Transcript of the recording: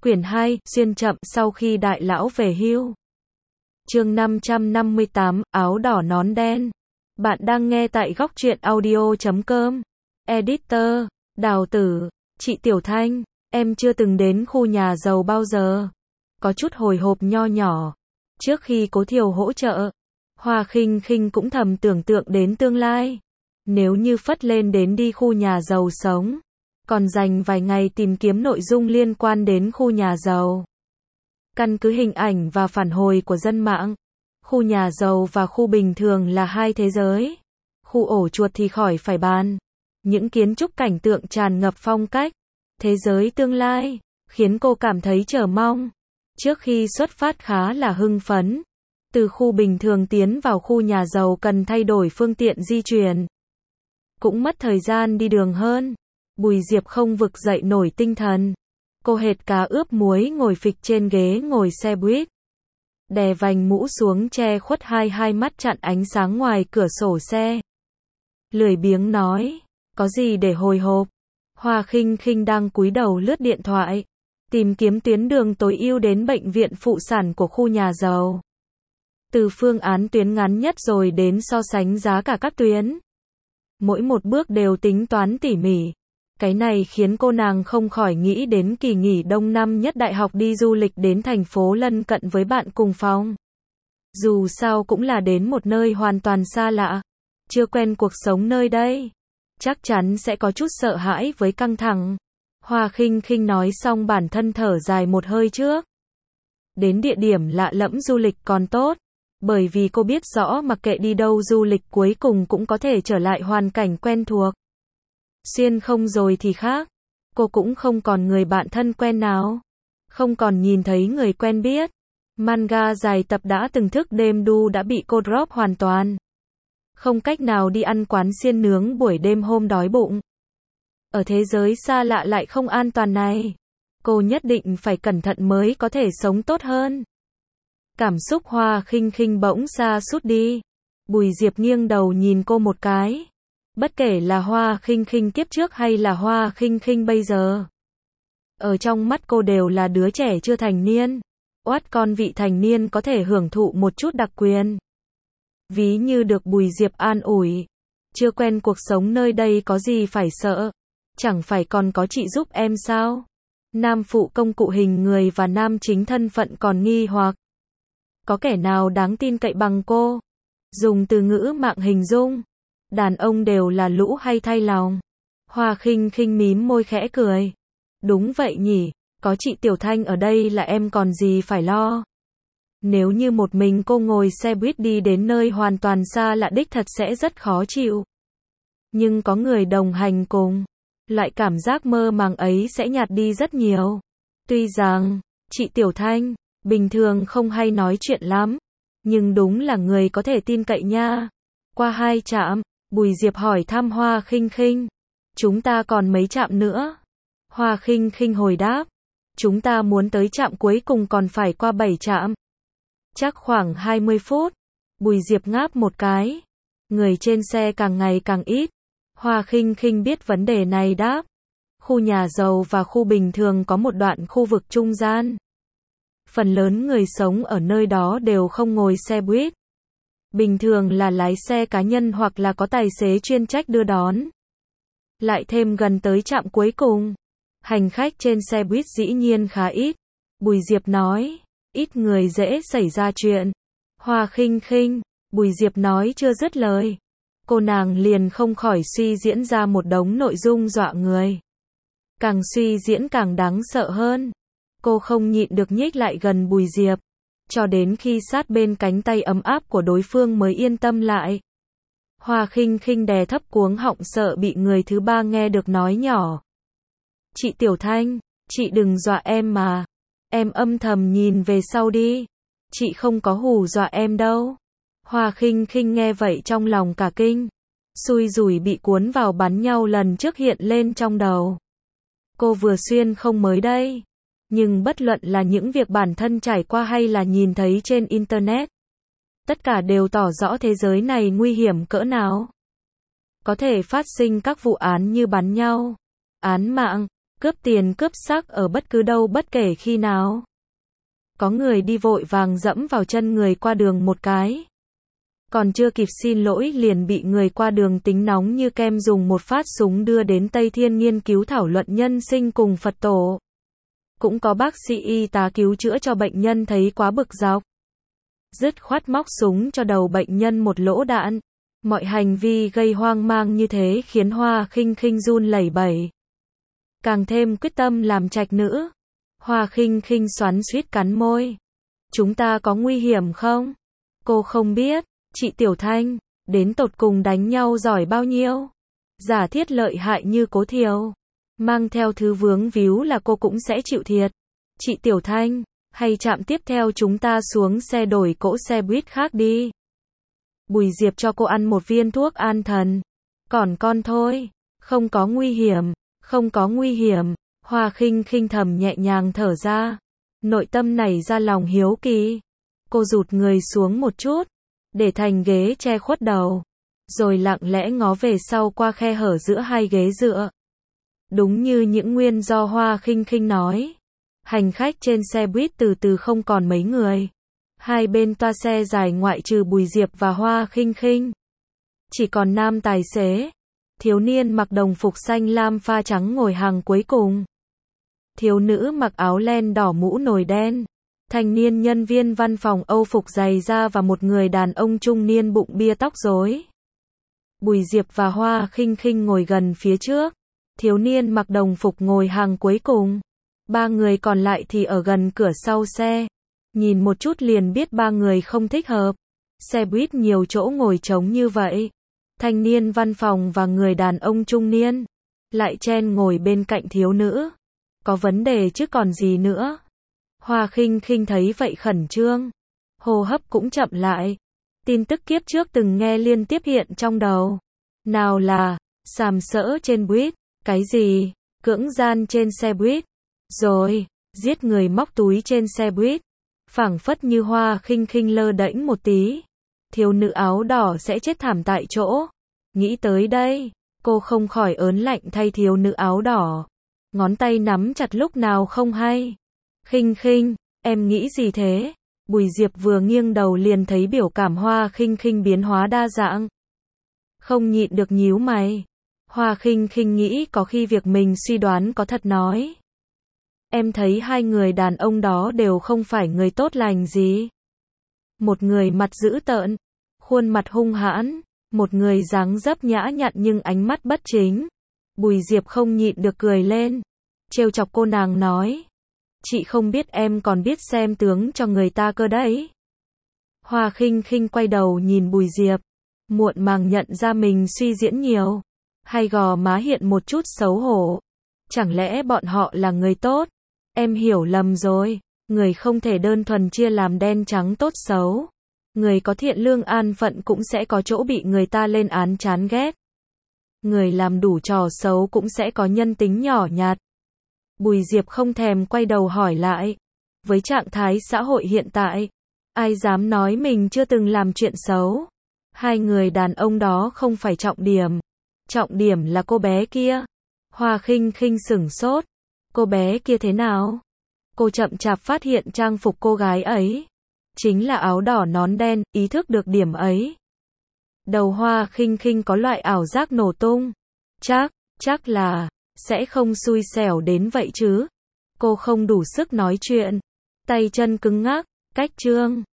Quyển 2, xuyên chậm sau khi đại lão về hưu. Chương 558, áo đỏ nón đen. Bạn đang nghe tại góc truyện audio.com. Editor, Đào Tử, chị Tiểu Thanh, em chưa từng đến khu nhà giàu bao giờ. Có chút hồi hộp nho nhỏ. Trước khi Cố Thiều hỗ trợ, Hoa Khinh Khinh cũng thầm tưởng tượng đến tương lai. Nếu như phất lên đến đi khu nhà giàu sống, còn dành vài ngày tìm kiếm nội dung liên quan đến khu nhà giàu. Căn cứ hình ảnh và phản hồi của dân mạng, khu nhà giàu và khu bình thường là hai thế giới. Khu ổ chuột thì khỏi phải bàn. Những kiến trúc cảnh tượng tràn ngập phong cách, thế giới tương lai, khiến cô cảm thấy chờ mong. Trước khi xuất phát khá là hưng phấn. Từ khu bình thường tiến vào khu nhà giàu cần thay đổi phương tiện di chuyển. Cũng mất thời gian đi đường hơn. Bùi Diệp không vực dậy nổi tinh thần. Cô hệt cá ướp muối ngồi phịch trên ghế ngồi xe buýt. Đè vành mũ xuống che khuất hai mắt chặn ánh sáng ngoài cửa sổ xe. Lười biếng nói, có gì để hồi hộp. Hoa Khinh Khinh đang cúi đầu lướt điện thoại, tìm kiếm tuyến đường tối ưu đến bệnh viện phụ sản của khu nhà giàu. Từ phương án tuyến ngắn nhất rồi đến so sánh giá cả các tuyến. Mỗi một bước đều tính toán tỉ mỉ. Cái này khiến cô nàng không khỏi nghĩ đến kỳ nghỉ đông năm nhất đại học đi du lịch đến thành phố lân cận với bạn cùng phòng. Dù sao cũng là đến một nơi hoàn toàn xa lạ, chưa quen cuộc sống nơi đây, chắc chắn sẽ có chút sợ hãi với căng thẳng. Hoa Khinh Khinh nói xong bản thân thở dài một hơi trước. Đến địa điểm lạ lẫm du lịch còn tốt, bởi vì cô biết rõ mặc kệ đi đâu du lịch cuối cùng cũng có thể trở lại hoàn cảnh quen thuộc. Xuyên không rồi thì khác, cô cũng không còn người bạn thân quen nào, không còn nhìn thấy người quen biết. Manga dài tập đã từng thức đêm đu đã bị cô drop hoàn toàn. Không cách nào đi ăn quán xiên nướng buổi đêm hôm đói bụng. Ở thế giới xa lạ lại không an toàn này, cô nhất định phải cẩn thận mới có thể sống tốt hơn. Cảm xúc Hoa Khinh Khinh bỗng sa sút đi. Bùi Diệp nghiêng đầu nhìn cô một cái. Bất kể là Hoa Khinh Khinh kiếp trước hay là Hoa Khinh Khinh bây giờ, ở trong mắt cô đều là đứa trẻ chưa thành niên. Oát con vị thành niên có thể hưởng thụ một chút đặc quyền. Ví như được Bùi Diệp an ủi. Chưa quen cuộc sống nơi đây có gì phải sợ. Chẳng phải còn có chị giúp em sao? Nam phụ công cụ hình người và nam chính thân phận còn nghi hoặc. Có kẻ nào đáng tin cậy bằng cô? Dùng từ ngữ mạng hình dung. Đàn ông đều là lũ hay thay lòng. Hoa Khinh Khinh mím môi khẽ cười. Đúng vậy nhỉ, có chị Tiểu Thanh ở đây là em còn gì phải lo. Nếu như một mình cô ngồi xe buýt đi đến nơi hoàn toàn xa lạ đích thật sẽ rất khó chịu. Nhưng có người đồng hành cùng, loại cảm giác mơ màng ấy sẽ nhạt đi rất nhiều. Tuy rằng, chị Tiểu Thanh, bình thường không hay nói chuyện lắm, nhưng đúng là người có thể tin cậy nha. Qua 2 trạm, Bùi Diệp hỏi thăm Hoa Khinh Khinh. Chúng ta còn mấy trạm nữa? Hoa Khinh Khinh hồi đáp. Chúng ta muốn tới trạm cuối cùng còn phải qua 7 trạm. Chắc khoảng 20 phút. Bùi Diệp ngáp một cái. Người trên xe càng ngày càng ít. Hoa Khinh Khinh biết vấn đề này đáp. Khu nhà giàu và khu bình thường có một đoạn khu vực trung gian. Phần lớn người sống ở nơi đó đều không ngồi xe buýt. Bình thường là lái xe cá nhân hoặc là có tài xế chuyên trách đưa đón. Lại thêm gần tới trạm cuối cùng, hành khách trên xe buýt dĩ nhiên khá ít. Bùi Diệp nói, ít người dễ xảy ra chuyện. Hoa Khinh Khinh, Bùi Diệp nói chưa dứt lời. Cô nàng liền không khỏi suy diễn ra một đống nội dung dọa người. Càng suy diễn càng đáng sợ hơn. Cô không nhịn được nhích lại gần Bùi Diệp. Cho đến khi sát bên cánh tay ấm áp của đối phương mới yên tâm lại. Hoa Khinh Khinh đè thấp cuống họng sợ bị người thứ ba nghe được nói nhỏ. Chị Tiểu Thanh, chị đừng dọa em mà. Em âm thầm nhìn về sau đi. Chị không có hù dọa em đâu. Hoa Khinh Khinh nghe vậy trong lòng cả kinh. Xui rủi bị cuốn vào bắn nhau lần trước hiện lên trong đầu. Cô vừa xuyên không mới đây. Nhưng bất luận là những việc bản thân trải qua hay là nhìn thấy trên Internet, tất cả đều tỏ rõ thế giới này nguy hiểm cỡ nào. Có thể phát sinh các vụ án như bắn nhau, án mạng, Cướp tiền cướp sắc ở bất cứ đâu bất kể khi nào. Có người đi vội vàng dẫm vào chân người qua đường một cái. Còn chưa kịp xin lỗi liền bị người qua đường tính nóng như kem dùng một phát súng đưa đến Tây Thiên nghiên cứu thảo luận nhân sinh cùng Phật tổ. Cũng có bác sĩ y tá cứu chữa cho bệnh nhân thấy quá bực dọc. Dứt khoát móc súng cho đầu bệnh nhân một lỗ đạn. Mọi hành vi gây hoang mang như thế khiến Hoa Khinh Khinh run lẩy bẩy. Càng thêm quyết tâm làm trạch nữ. Hoa Khinh Khinh xoắn xuýt cắn môi. Chúng ta có nguy hiểm không? Cô không biết. Chị Tiểu Thanh, đến tột cùng đánh nhau giỏi bao nhiêu? Giả thiết lợi hại như Cố Thiều. Mang theo thứ vướng víu là cô cũng sẽ chịu thiệt. Chị Tiểu Thanh, hay trạm tiếp theo chúng ta xuống xe đổi cỗ xe buýt khác đi. Bùi Diệp cho cô ăn một viên thuốc an thần. Còn con thôi, không có nguy hiểm, không có nguy hiểm. Hoa Khinh Khinh thầm nhẹ nhàng thở ra. Nội tâm nảy ra lòng hiếu kỳ. Cô rụt người xuống một chút, để thành ghế che khuất đầu. Rồi lặng lẽ ngó về sau qua khe hở giữa hai ghế dựa. Đúng như những nguyên do Hoa Khinh Khinh nói. Hành khách trên xe buýt từ từ không còn mấy người. Hai bên toa xe dài ngoại trừ Bùi Diệp và Hoa Khinh Khinh. Chỉ còn nam tài xế. Thiếu niên mặc đồng phục xanh lam pha trắng ngồi hàng cuối cùng. Thiếu nữ mặc áo len đỏ mũ nồi đen. Thanh niên nhân viên văn phòng Âu phục giày da và một người đàn ông trung niên bụng bia tóc rối. Bùi Diệp và Hoa Khinh Khinh ngồi gần phía trước. Thiếu niên mặc đồng phục ngồi hàng cuối cùng. Ba người còn lại thì ở gần cửa sau xe. Nhìn một chút liền biết ba người không thích hợp. Xe buýt nhiều chỗ ngồi trống như vậy. Thanh niên văn phòng và người đàn ông trung niên lại chen ngồi bên cạnh thiếu nữ. Có vấn đề chứ còn gì nữa. Hoa Khinh Khinh thấy vậy khẩn trương. Hô hấp cũng chậm lại. Tin tức kiếp trước từng nghe liên tiếp hiện trong đầu. Nào là sàm sỡ trên buýt. Cái gì? Cưỡng gian trên xe buýt. Rồi, giết người móc túi trên xe buýt. Phảng phất như Hoa Khinh Khinh lơ đễnh một tí. Thiếu nữ áo đỏ sẽ chết thảm tại chỗ. Nghĩ tới đây, cô không khỏi ớn lạnh thay thiếu nữ áo đỏ. Ngón tay nắm chặt lúc nào không hay. Khinh Khinh, em nghĩ gì thế? Bùi Diệp vừa nghiêng đầu liền thấy biểu cảm Hoa Khinh Khinh biến hóa đa dạng. Không nhịn được nhíu mày. Hoa Khinh Khinh nghĩ có khi việc mình suy đoán có thật nói. Em thấy hai người đàn ông đó đều không phải người tốt lành gì. Một người mặt dữ tợn, khuôn mặt hung hãn, một người dáng dấp nhã nhặn nhưng ánh mắt bất chính. Bùi Diệp không nhịn được cười lên, trêu chọc cô nàng nói. Chị không biết em còn biết xem tướng cho người ta cơ đấy. Hoa Khinh Khinh quay đầu nhìn Bùi Diệp, muộn màng nhận ra mình suy diễn nhiều. Hai gò má hiện một chút xấu hổ. Chẳng lẽ bọn họ là người tốt? Em hiểu lầm rồi. Người không thể đơn thuần chia làm đen trắng tốt xấu. Người có thiện lương an phận cũng sẽ có chỗ bị người ta lên án chán ghét. Người làm đủ trò xấu cũng sẽ có nhân tính nhỏ nhặt. Bùi Diệp không thèm quay đầu hỏi lại. Với trạng thái xã hội hiện tại, ai dám nói mình chưa từng làm chuyện xấu? Hai người đàn ông đó không phải trọng điểm. Trọng điểm là cô bé kia. Hoa Khinh Khinh sửng sốt. Cô bé kia thế nào? Cô chậm chạp phát hiện trang phục cô gái ấy. Chính là áo đỏ nón đen, ý thức được điểm ấy. Đầu Hoa Khinh Khinh có loại ảo giác nổ tung. Chắc là, sẽ không xui xẻo đến vậy chứ. Cô không đủ sức nói chuyện. Tay chân cứng ngắc, cách chương.